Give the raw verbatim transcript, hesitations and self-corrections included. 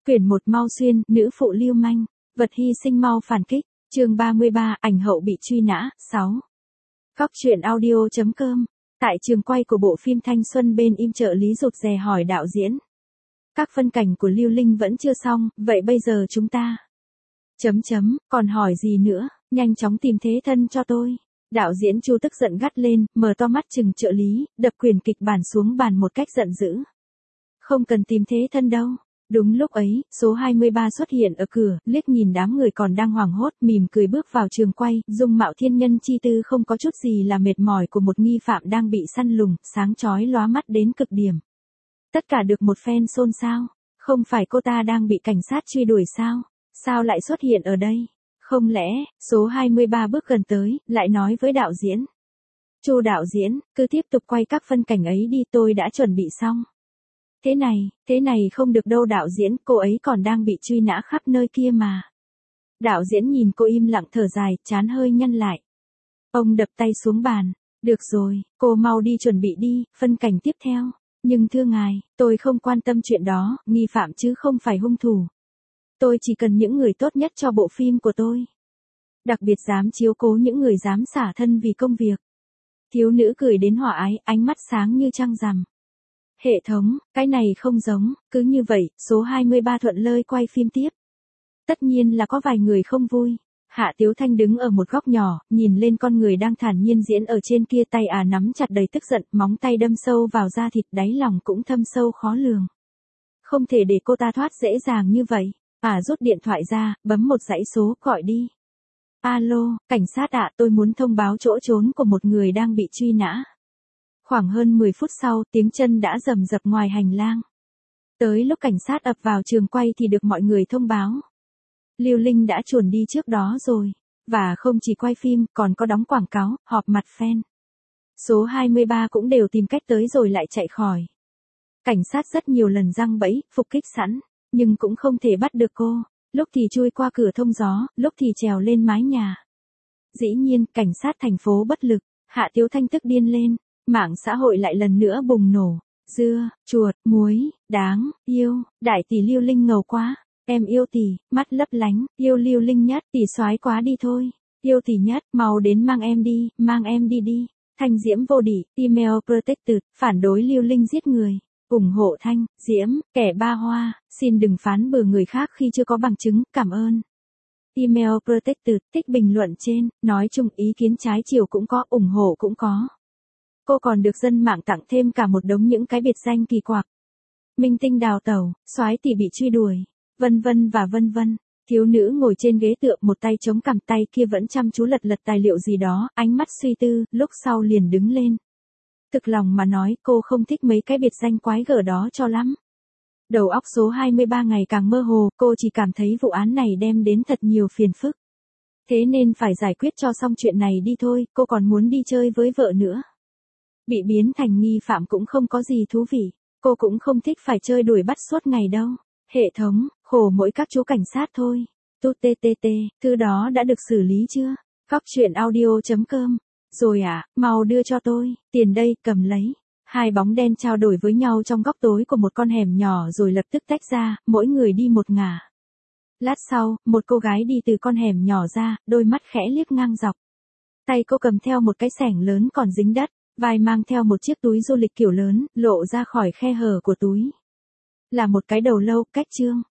Quyển một Mau Xuyên, nữ phụ lưu manh, vật hy sinh mau phản kích, chương ba mươi ba, ảnh hậu bị truy nã, sáu. Góc truyện audio.com, tại trường quay của bộ phim Thanh Xuân bên im trợ lý rụt rè hỏi đạo diễn. Các phân cảnh của Lưu Linh vẫn chưa xong, vậy bây giờ chúng ta... Chấm chấm, còn hỏi gì nữa, nhanh chóng tìm thế thân cho tôi. Đạo diễn Chu tức giận gắt lên, mở to mắt chừng trợ lý, đập quyển kịch bản xuống bàn một cách giận dữ. Không cần tìm thế thân đâu. Đúng lúc ấy, số hai mươi ba xuất hiện ở cửa, liếc nhìn đám người còn đang hoảng hốt, mỉm cười bước vào trường quay, dung mạo thiên nhân chi tư không có chút gì là mệt mỏi của một nghi phạm đang bị săn lùng, sáng chói lóa mắt đến cực điểm. Tất cả được một phen xôn xao, không phải cô ta đang bị cảnh sát truy đuổi sao? Sao lại xuất hiện ở đây? Không lẽ, số hai mươi ba bước gần tới, lại nói với đạo diễn. Chu đạo diễn, cứ tiếp tục quay các phân cảnh ấy đi, tôi đã chuẩn bị xong. Thế này, thế này không được đâu đạo diễn, cô ấy còn đang bị truy nã khắp nơi kia mà. Đạo diễn nhìn cô im lặng thở dài, trán hơi nhăn lại. Ông đập tay xuống bàn. Được rồi, cô mau đi chuẩn bị đi, phân cảnh tiếp theo. Nhưng thưa ngài, tôi không quan tâm chuyện đó, nghi phạm chứ không phải hung thủ. Tôi chỉ cần những người tốt nhất cho bộ phim của tôi. Đặc biệt dám chiếu cố những người dám xả thân vì công việc. Thiếu nữ cười đến hòa ái, ánh mắt sáng như trăng rằm. Hệ thống, cái này không giống, cứ như vậy, số hai mươi ba thuận lợi quay phim tiếp. Tất nhiên là có vài người không vui. Hạ Tiếu Thanh đứng ở một góc nhỏ, nhìn lên con người đang thản nhiên diễn ở trên kia, tay à nắm chặt đầy tức giận, móng tay đâm sâu vào da thịt, đáy lòng cũng thâm sâu khó lường. Không thể để cô ta thoát dễ dàng như vậy. À rút điện thoại ra, bấm một dãy số, gọi đi. Alo, cảnh sát ạ, tôi muốn thông báo chỗ trốn của một người đang bị truy nã. Khoảng hơn mười phút sau, tiếng chân đã rầm rập ngoài hành lang. Tới lúc cảnh sát ập vào trường quay thì được mọi người thông báo. Lưu Linh đã chuồn đi trước đó rồi. Và không chỉ quay phim, còn có đóng quảng cáo, họp mặt fan. Số hai mươi ba cũng đều tìm cách tới rồi lại chạy khỏi. Cảnh sát rất nhiều lần giăng bẫy, phục kích sẵn, nhưng cũng không thể bắt được cô. Lúc thì chui qua cửa thông gió, lúc thì trèo lên mái nhà. Dĩ nhiên, cảnh sát thành phố bất lực, Hạ Tiếu Thanh tức điên lên. Mạng xã hội lại lần nữa bùng nổ. Dưa, chuột, muối, đáng, yêu, đại tỷ Lưu Linh ngầu quá. Em yêu tỷ, mắt lấp lánh, yêu Lưu Linh nhất, tỷ soái quá đi thôi. Yêu tỷ nhất, mau đến mang em đi, mang em đi đi. Thanh Diễm vô đỉ, email protected, phản đối Lưu Linh giết người. ủng hộ Thanh, Diễm, kẻ ba hoa, xin đừng phán bừa người khác khi chưa có bằng chứng, cảm ơn. Email protected, tích bình luận trên, nói chung ý kiến trái chiều cũng có, ủng hộ cũng có. Cô còn được dân mạng tặng thêm cả một đống những cái biệt danh kỳ quặc. Minh tinh đào tẩu, soái tỷ bị truy đuổi, vân vân và vân vân. Thiếu nữ ngồi trên ghế tựa, một tay chống cằm, tay kia vẫn chăm chú lật lật tài liệu gì đó, ánh mắt suy tư, lúc sau liền đứng lên. Thực lòng mà nói, cô không thích mấy cái biệt danh quái gở đó cho lắm. Đầu óc số hai mươi ba ngày càng mơ hồ, cô chỉ cảm thấy vụ án này đem đến thật nhiều phiền phức. Thế nên phải giải quyết cho xong chuyện này đi thôi, cô còn muốn đi chơi với vợ nữa. Bị biến thành nghi phạm cũng không có gì thú vị, cô cũng không thích phải chơi đuổi bắt suốt ngày đâu. Hệ thống, khổ mỗi các chú cảnh sát thôi. Tút tê tê tê, thứ đó đã được xử lý chưa? Góc truyện audio.com. Rồi à, mau đưa cho tôi, tiền đây, cầm lấy. Hai bóng đen trao đổi với nhau trong góc tối của một con hẻm nhỏ rồi lập tức tách ra, mỗi người đi một ngả. Lát sau, một cô gái đi từ con hẻm nhỏ ra, đôi mắt khẽ liếc ngang dọc. Tay cô cầm theo một cái xẻng lớn còn dính đất, vai mang theo một chiếc túi du lịch kiểu lớn, lộ ra khỏi khe hở của túi. Là một cái đầu lâu, cách trương.